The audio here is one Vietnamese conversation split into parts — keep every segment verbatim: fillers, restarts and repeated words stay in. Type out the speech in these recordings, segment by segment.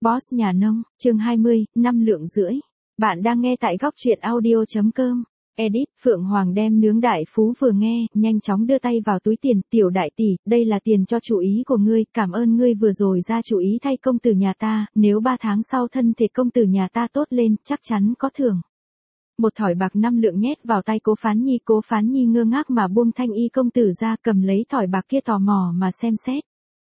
Boss nhà nông, chương hai mươi, năm lượng rưỡi. Bạn đang nghe tại góc truyện audio chấm com. Edit, Phượng Hoàng đem nướng đại phú vừa nghe, nhanh chóng đưa tay vào túi tiền, tiểu đại tỷ, đây là tiền cho chủ ý của ngươi, cảm ơn ngươi vừa rồi ra chủ ý thay công tử nhà ta, nếu ba tháng sau thân thể công tử nhà ta tốt lên, chắc chắn có thưởng. Một thỏi bạc năm lượng nhét vào tay Cố Phán Nhi, Cố Phán Nhi ngơ ngác mà buông Thanh Y công tử ra, cầm lấy thỏi bạc kia tò mò mà xem xét.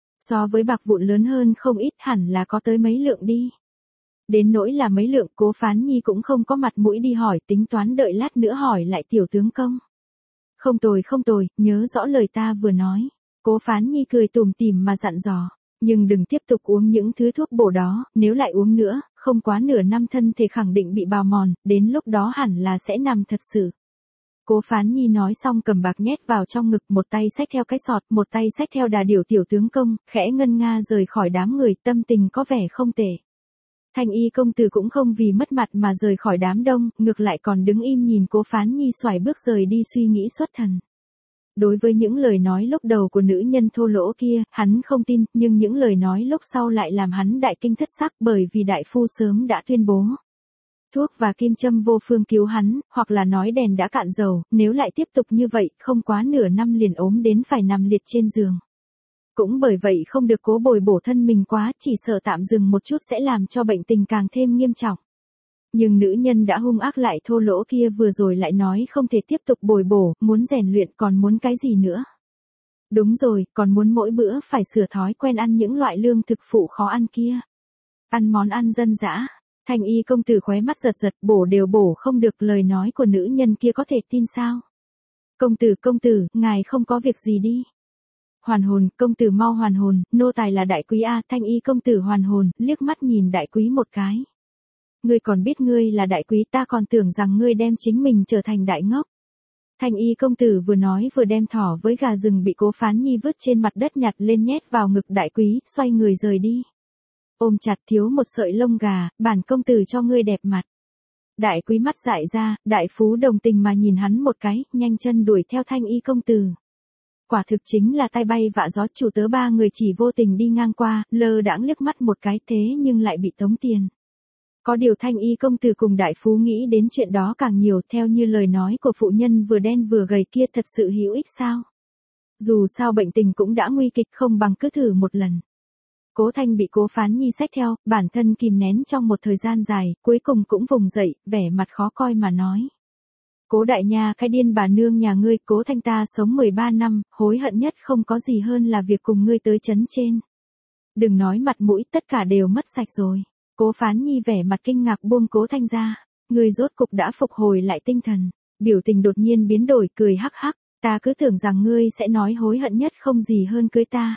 So với bạc vụn lớn hơn không ít, hẳn là có tới mấy lượng đi. Đến nỗi là mấy lượng, Cố Phán Nhi cũng không có mặt mũi đi hỏi, tính toán đợi lát nữa hỏi lại tiểu tướng công. Không tồi không tồi, nhớ rõ lời ta vừa nói. Cố Phán Nhi cười tủm tỉm mà dặn dò, nhưng đừng tiếp tục uống những thứ thuốc bổ đó, nếu lại uống nữa, không quá nửa năm thân thể khẳng định bị bào mòn, đến lúc đó hẳn là sẽ nằm thật sự. Cố Phán Nhi nói xong cầm bạc nhét vào trong ngực, một tay xách theo cái sọt, một tay xách theo đà điểu tiểu tướng công, khẽ ngân nga rời khỏi đám người, tâm tình có vẻ không tệ. Thanh Y công tử cũng không vì mất mặt mà rời khỏi đám đông, ngược lại còn đứng im nhìn Cố Phán Nhi xoài bước rời đi suy nghĩ xuất thần. Đối với những lời nói lúc đầu của nữ nhân thô lỗ kia, hắn không tin, nhưng những lời nói lúc sau lại làm hắn đại kinh thất sắc, bởi vì đại phu sớm đã tuyên bố. Thuốc và kim châm vô phương cứu hắn, hoặc là nói đèn đã cạn dầu, nếu lại tiếp tục như vậy, không quá nửa năm liền ốm đến phải nằm liệt trên giường. Cũng bởi vậy không được cố bồi bổ thân mình quá, chỉ sợ tạm dừng một chút sẽ làm cho bệnh tình càng thêm nghiêm trọng. Nhưng nữ nhân đã hung ác lại thô lỗ kia vừa rồi lại nói không thể tiếp tục bồi bổ, muốn rèn luyện còn muốn cái gì nữa. Đúng rồi, còn muốn mỗi bữa phải sửa thói quen ăn những loại lương thực phụ khó ăn kia. Ăn món ăn dân dã. Thanh Y công tử khóe mắt giật giật, bổ đều bổ không được, lời nói của nữ nhân kia có thể tin sao? Công tử công tử, ngài không có việc gì đi. Hoàn hồn, công tử mau hoàn hồn, nô tài là đại quý a. Thanh Y công tử hoàn hồn, liếc mắt nhìn đại quý một cái. Ngươi còn biết ngươi là đại quý, ta còn tưởng rằng ngươi đem chính mình trở thành đại ngốc. Thanh Y công tử vừa nói vừa đem thỏ với gà rừng bị Cố Phán Nhi vứt trên mặt đất nhặt lên nhét vào ngực đại quý, xoay người rời đi. Ôm chặt, thiếu một sợi lông gà, bản công tử cho ngươi đẹp mặt. Đại quý mắt dại ra, đại phú đồng tình mà nhìn hắn một cái, nhanh chân đuổi theo Thanh Y công tử. Quả thực chính là tai bay vạ gió, chủ tớ ba người chỉ vô tình đi ngang qua, lơ đãng liếc mắt một cái, thế nhưng lại bị tống tiền. Có điều Thanh Y công tử cùng đại phú nghĩ đến chuyện đó càng nhiều, theo như lời nói của phụ nhân vừa đen vừa gầy kia, thật sự hữu ích sao? Dù sao bệnh tình cũng đã nguy kịch, không bằng cứ thử một lần. Cố Thanh bị Cố Phán Nhi xách theo, bản thân kìm nén trong một thời gian dài, cuối cùng cũng vùng dậy, vẻ mặt khó coi mà nói. Cố đại nha, cái điên bà nương nhà ngươi, Cố Thanh ta sống mười ba năm, hối hận nhất không có gì hơn là việc cùng ngươi tới chấn trên. Đừng nói mặt mũi, tất cả đều mất sạch rồi. Cố Phán Nhi vẻ mặt kinh ngạc buông Cố Thanh ra, ngươi rốt cục đã phục hồi lại tinh thần, biểu tình đột nhiên biến đổi, cười hắc hắc, ta cứ tưởng rằng ngươi sẽ nói hối hận nhất không gì hơn cưới ta.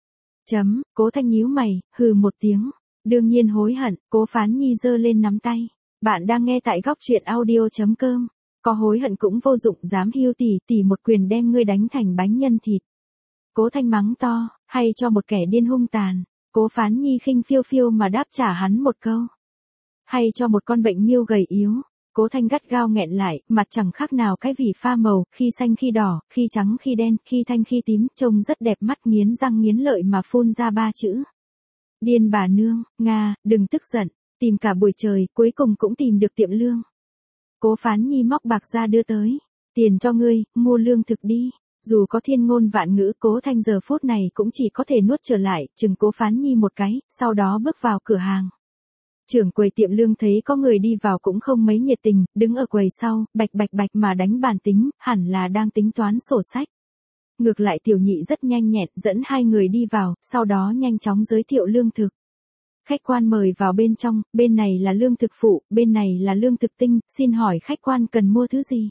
Chấm, Cố Thanh nhíu mày, hừ một tiếng, đương nhiên hối hận. Cố Phán Nhi giơ lên nắm tay, bạn đang nghe tại góc truyện audio chấm com, có hối hận cũng vô dụng, dám hiu tỷ tỷ một quyền đem ngươi đánh thành bánh nhân thịt. Cố Thanh mắng to, hay cho một kẻ điên hung tàn. Cố Phán Nhi khinh phiêu phiêu mà đáp trả hắn một câu. Hay cho một con bệnh miêu gầy yếu. Cố Thanh gắt gao nghẹn lại, mặt chẳng khác nào cái vỉ pha màu, khi xanh khi đỏ, khi trắng khi đen, khi thanh khi tím, trông rất đẹp mắt, nghiến răng nghiến lợi mà phun ra ba chữ. Điên bà nương, Nga, đừng tức giận, tìm cả buổi trời, cuối cùng cũng tìm được tiệm lương. Cố Phán Nhi móc bạc ra đưa tới, tiền cho ngươi, mua lương thực đi. Dù có thiên ngôn vạn ngữ, Cố Thanh giờ phút này cũng chỉ có thể nuốt trở lại, chừng Cố Phán Nhi một cái, sau đó bước vào cửa hàng. Trưởng quầy tiệm lương thấy có người đi vào cũng không mấy nhiệt tình, đứng ở quầy sau, bạch bạch bạch mà đánh bàn tính, hẳn là đang tính toán sổ sách. Ngược lại tiểu nhị rất nhanh nhẹn, dẫn hai người đi vào, sau đó nhanh chóng giới thiệu lương thực. Khách quan mời vào bên trong, bên này là lương thực phụ, bên này là lương thực tinh, xin hỏi khách quan cần mua thứ gì?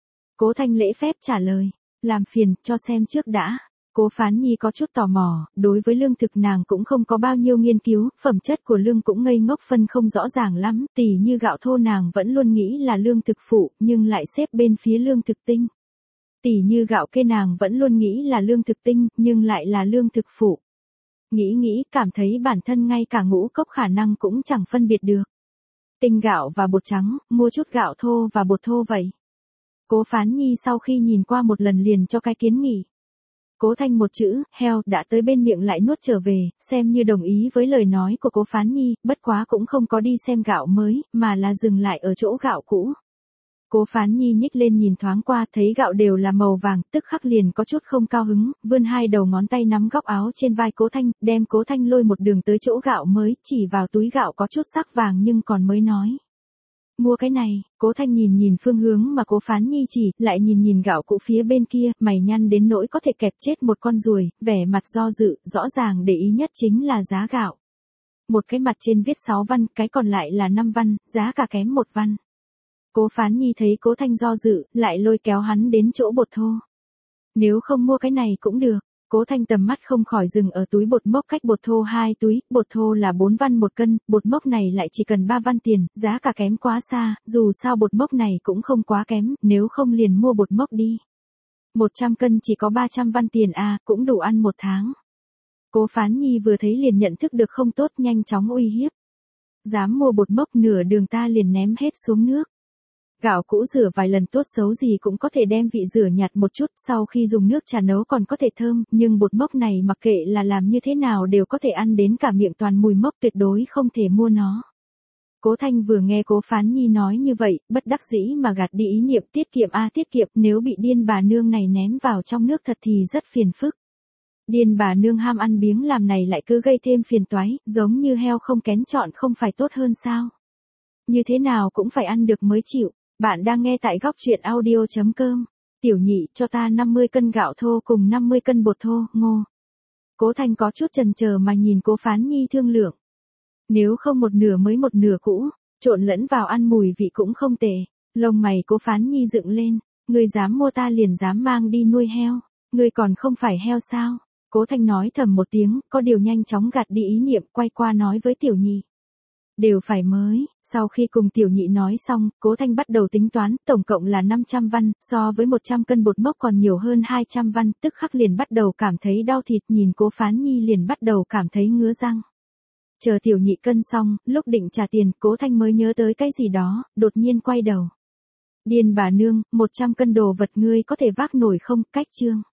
Cố Thanh lễ phép trả lời. Làm phiền, cho xem trước đã. Cố Phán Nhi có chút tò mò, đối với lương thực nàng cũng không có bao nhiêu nghiên cứu, phẩm chất của lương cũng ngây ngốc phân không rõ ràng lắm, tỉ như gạo thô nàng vẫn luôn nghĩ là lương thực phụ, nhưng lại xếp bên phía lương thực tinh. Tỉ như gạo kê nàng vẫn luôn nghĩ là lương thực tinh, nhưng lại là lương thực phụ. Nghĩ nghĩ, cảm thấy bản thân ngay cả ngũ cốc khả năng cũng chẳng phân biệt được. Tinh gạo và bột trắng, mua chút gạo thô và bột thô vậy. Cố Phán Nhi sau khi nhìn qua một lần liền cho cái kiến nghị. Cố Thanh một chữ, heo, đã tới bên miệng lại nuốt trở về, xem như đồng ý với lời nói của Cố Phán Nhi, bất quá cũng không có đi xem gạo mới, mà là dừng lại ở chỗ gạo cũ. Cố Phán Nhi nhích lên nhìn thoáng qua, thấy gạo đều là màu vàng, tức khắc liền có chút không cao hứng, vươn hai đầu ngón tay nắm góc áo trên vai Cố Thanh, đem Cố Thanh lôi một đường tới chỗ gạo mới, chỉ vào túi gạo có chút sắc vàng nhưng còn mới nói. Mua cái này. Cố Thanh nhìn nhìn phương hướng mà Cố Phán Nhi chỉ, lại nhìn nhìn gạo cũ phía bên kia, mày nhăn đến nỗi có thể kẹp chết một con ruồi, vẻ mặt do dự, rõ ràng để ý nhất chính là giá gạo. Một cái mặt trên viết sáu văn, cái còn lại là năm văn, giá cả kém một văn. Cố Phán Nhi thấy Cố Thanh do dự, lại lôi kéo hắn đến chỗ bột thô. Nếu không mua cái này cũng được. Cố Thanh tầm mắt không khỏi dừng ở túi bột mốc cách bột thô hai túi, bột thô là bốn văn một cân, bột mốc này lại chỉ cần ba văn tiền, giá cả kém quá xa, dù sao bột mốc này cũng không quá kém, nếu không liền mua bột mốc đi. một trăm cân chỉ có ba trăm văn tiền à, cũng đủ ăn một tháng. Cố Phán Nhi vừa thấy liền nhận thức được không tốt, nhanh chóng uy hiếp. Dám mua bột mốc nửa đường ta liền ném hết xuống nước. Gạo cũ rửa vài lần tốt xấu gì cũng có thể đem vị rửa nhạt một chút, sau khi dùng nước trà nấu còn có thể thơm, nhưng bột mốc này mặc kệ là làm như thế nào đều có thể ăn đến cả miệng toàn mùi mốc, tuyệt đối không thể mua nó. Cố Thanh vừa nghe Cố Phán Nhi nói như vậy, bất đắc dĩ mà gạt đi ý niệm tiết kiệm a à, tiết kiệm, nếu bị điên bà nương này ném vào trong nước thật thì rất phiền phức. Điên bà nương ham ăn biếng làm này lại cứ gây thêm phiền toái, giống như heo không kén chọn không phải tốt hơn sao? Như thế nào cũng phải ăn được mới chịu. Bạn đang nghe tại góc truyện audio chấm com. Tiểu nhị, cho ta năm mươi cân gạo thô cùng năm mươi cân bột thô, ngô. Cố Thanh có chút chần chờ mà nhìn Cố Phán Nhi thương lượng. Nếu không một nửa mới một nửa cũ, trộn lẫn vào ăn mùi vị cũng không tệ. Lông mày Cố Phán Nhi dựng lên, ngươi dám mua ta liền dám mang đi nuôi heo, ngươi còn không phải heo sao? Cố Thanh nói thầm một tiếng, có điều nhanh chóng gạt đi ý niệm, quay qua nói với tiểu nhị. Đều phải mới. Sau khi cùng tiểu nhị nói xong, Cố Thanh bắt đầu tính toán, tổng cộng là năm trăm văn, so với một trăm cân bột mốc còn nhiều hơn hai trăm văn, tức khắc liền bắt đầu cảm thấy đau thịt, nhìn Cố Phán Nhi liền bắt đầu cảm thấy ngứa răng. Chờ tiểu nhị cân xong, lúc định trả tiền, Cố Thanh mới nhớ tới cái gì đó, đột nhiên quay đầu. Điên bà nương, một trăm cân đồ vật ngươi có thể vác nổi không, cách trương.